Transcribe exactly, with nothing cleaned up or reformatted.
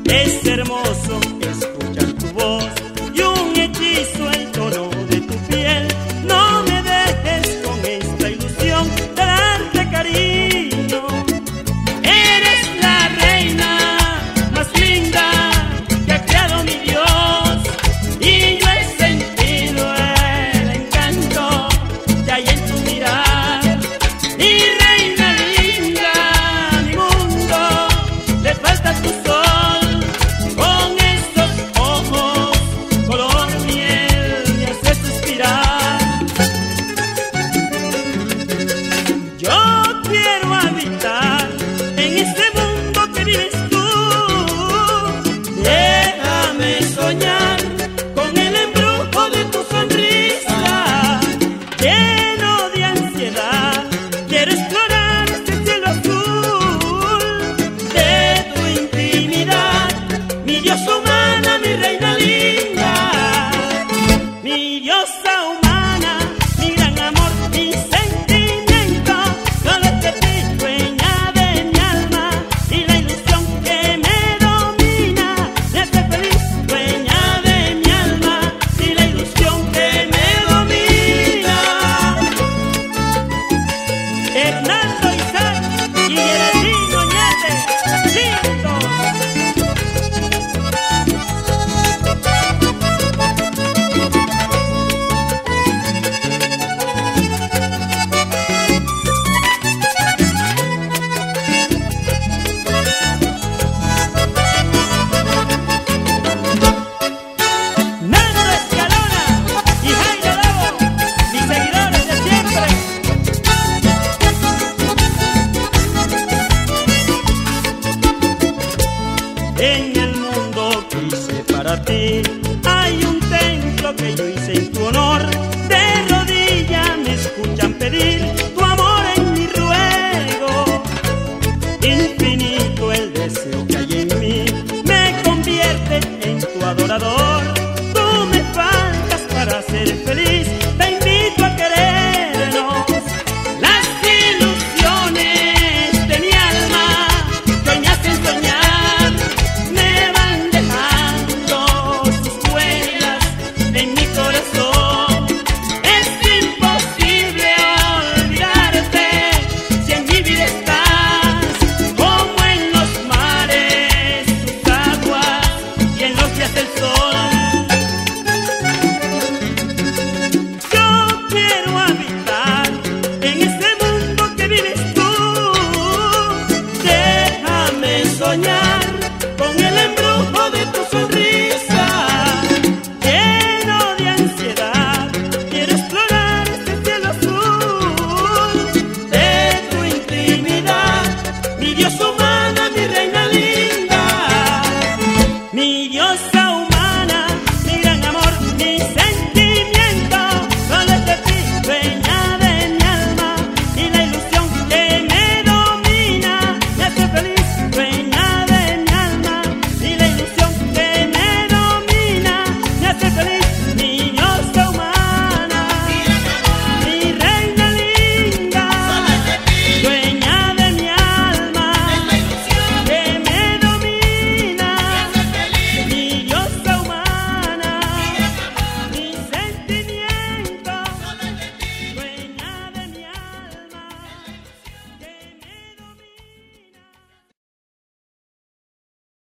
Es hermoso escuchar tu voz y un hechizo el tono de tu piel. No me dejes con esta ilusión de darte cariño. Eres la reina más linda que ha creado mi Dios, y yo he sentido el encanto que hay en tu mirar. Mi reina linda, mi mundo, le falta tu sol. Con esos ojos color miel me haces suspirar. Yo quiero habitar en este mundo que vives tú. Déjame soñar con el embrujo de tu sonrisa. Lleno de ansiedad, quiero explorar este cielo azul de tu intimidad. Mi diosa humana, mi reina linda, mi diosa humana, mi gran amor, mi sentimiento. Solo te ti, dueña de mi alma, y la ilusión que me domina me hace feliz. Dueña de mi alma, y la ilusión que me domina. Hernando Isaac y Geraldino Oñate, lindos. Nando Escalona y Jairo Lobo, mis seguidores de siempre. En el mundo que hice para ti hay un templo que yo hice en tu honor. De rodillas me escuchan pedir